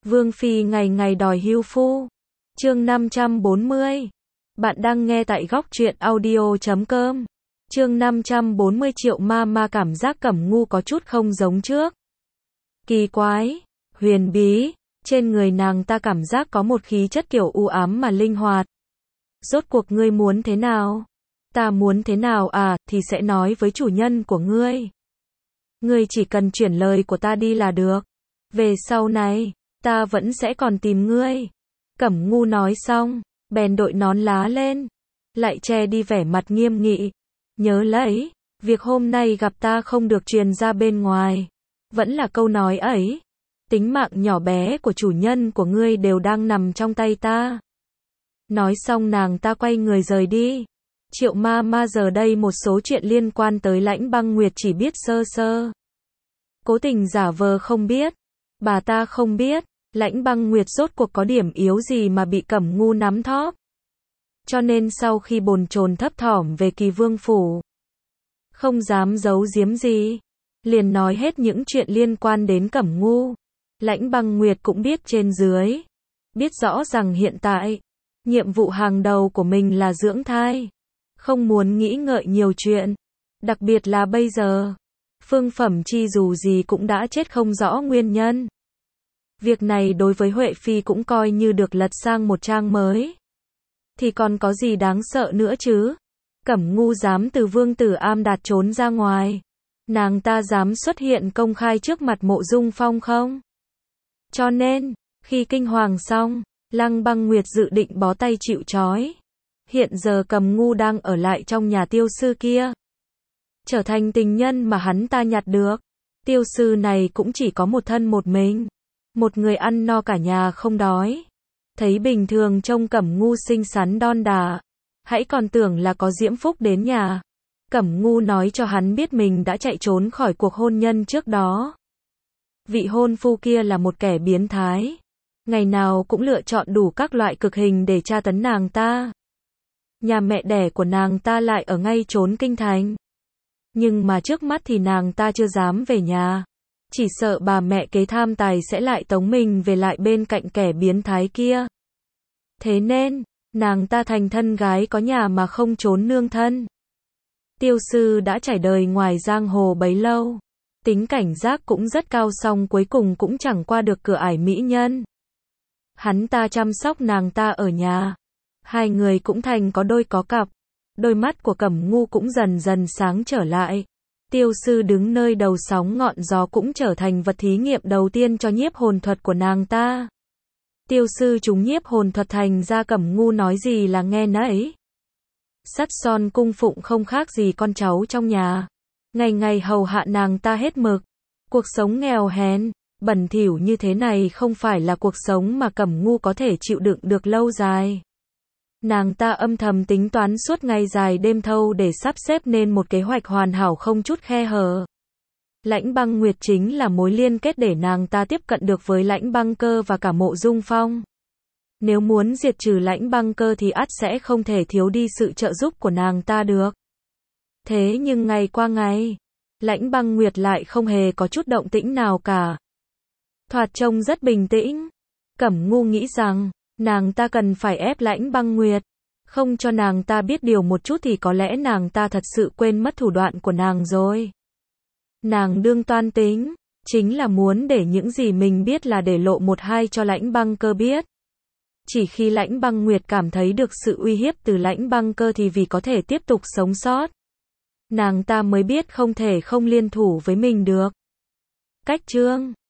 Vương phi ngày ngày đòi hưu phu. Chương 540. Bạn đang nghe tại góc truyện audio.com. Chương 540 Triệu ma cảm giác Cẩm Ngu có chút không giống trước. Kỳ quái, huyền bí, trên người nàng ta cảm giác có một khí chất kiểu u ám mà linh hoạt. Rốt cuộc ngươi muốn thế nào? Ta muốn thế nào à, thì sẽ nói với chủ nhân của ngươi. Ngươi chỉ cần chuyển lời của ta đi là được. Về sau này, ta vẫn sẽ còn tìm ngươi. Cẩm Ngu nói xong, bèn đội nón lá lên, lại che đi vẻ mặt nghiêm nghị. Nhớ lấy, việc hôm nay gặp ta không được truyền ra bên ngoài. Vẫn là câu nói ấy. Tính mạng nhỏ bé của chủ nhân của ngươi đều đang nằm trong tay ta. Nói xong nàng ta quay người rời đi. Triệu ma giờ đây một số chuyện liên quan tới Lãnh Băng Nguyệt chỉ biết sơ sơ. Cố tình giả vờ không biết. Bà ta không biết, Lãnh Băng Nguyệt rốt cuộc có điểm yếu gì mà bị Cẩm Ngu nắm thóp. Cho nên sau khi bồn chồn thấp thỏm về Kỳ Vương phủ, không dám giấu giếm gì, liền nói hết những chuyện liên quan đến Cẩm Ngu. Lãnh Băng Nguyệt cũng biết trên dưới, biết rõ rằng hiện tại, nhiệm vụ hàng đầu của mình là dưỡng thai, không muốn nghĩ ngợi nhiều chuyện, đặc biệt là bây giờ, Phương Phẩm Chi dù gì cũng đã chết không rõ nguyên nhân. Việc này đối với Huệ Phi cũng coi như được lật sang một trang mới. Thì còn có gì đáng sợ nữa chứ? Cẩm Ngu dám từ Vương Tử Am Đạt trốn ra ngoài. Nàng ta dám xuất hiện công khai trước mặt Mộ Dung Phong không? Cho nên, khi kinh hoàng xong, Lăng Băng Nguyệt dự định bó tay chịu trói. Hiện giờ Cẩm Ngu đang ở lại trong nhà tiêu sư kia, trở thành tình nhân mà hắn ta nhặt được. Tiêu sư này cũng chỉ có một thân một mình, một người ăn no cả nhà không đói. Thấy bình thường trông Cẩm Ngu xinh xắn đon đả, hãy còn tưởng là có diễm phúc đến nhà. Cẩm Ngu nói cho hắn biết mình đã chạy trốn khỏi cuộc hôn nhân trước đó. Vị hôn phu kia là một kẻ biến thái, ngày nào cũng lựa chọn đủ các loại cực hình để tra tấn nàng ta. Nhà mẹ đẻ của nàng ta lại ở ngay chốn kinh thành. Nhưng mà trước mắt thì nàng ta chưa dám về nhà. Chỉ sợ bà mẹ kế tham tài sẽ lại tống mình về lại bên cạnh kẻ biến thái kia. Thế nên, nàng ta thành thân gái có nhà mà không trốn nương thân. Tiêu sư đã trải đời ngoài giang hồ bấy lâu, tính cảnh giác cũng rất cao, song cuối cùng cũng chẳng qua được cửa ải mỹ nhân. Hắn ta chăm sóc nàng ta ở nhà. Hai người cũng thành có đôi có cặp. Đôi mắt của Cẩm Ngu cũng dần dần sáng trở lại. Tiêu sư đứng nơi đầu sóng ngọn gió cũng trở thành vật thí nghiệm đầu tiên cho nhiếp hồn thuật của nàng ta. Tiêu sư trúng nhiếp hồn thuật thành ra Cẩm Ngu nói gì là nghe nấy. Sắt son cung phụng không khác gì con cháu trong nhà. Ngày ngày hầu hạ nàng ta hết mực. Cuộc sống nghèo hèn, bẩn thỉu như thế này không phải là cuộc sống mà Cẩm Ngu có thể chịu đựng được lâu dài. Nàng ta âm thầm tính toán suốt ngày dài đêm thâu để sắp xếp nên một kế hoạch hoàn hảo không chút khe hở. Lãnh Băng Nguyệt chính là mối liên kết để nàng ta tiếp cận được với Lãnh Băng Cơ và cả Mộ Dung Phong. Nếu muốn diệt trừ Lãnh Băng Cơ thì ắt sẽ không thể thiếu đi sự trợ giúp của nàng ta được. Thế nhưng ngày qua ngày, Lãnh Băng Nguyệt lại không hề có chút động tĩnh nào cả. Thoạt trông rất bình tĩnh. Cẩm Ngu nghĩ rằng, nàng ta cần phải ép Lãnh Băng Nguyệt, không cho nàng ta biết điều một chút thì có lẽ nàng ta thật sự quên mất thủ đoạn của nàng rồi. Nàng đương toan tính, chính là muốn để những gì mình biết là để lộ một hai cho Lãnh Băng Cơ biết. Chỉ khi Lãnh Băng Nguyệt cảm thấy được sự uy hiếp từ Lãnh Băng Cơ thì vì có thể tiếp tục sống sót, nàng ta mới biết không thể không liên thủ với mình được. Cách chương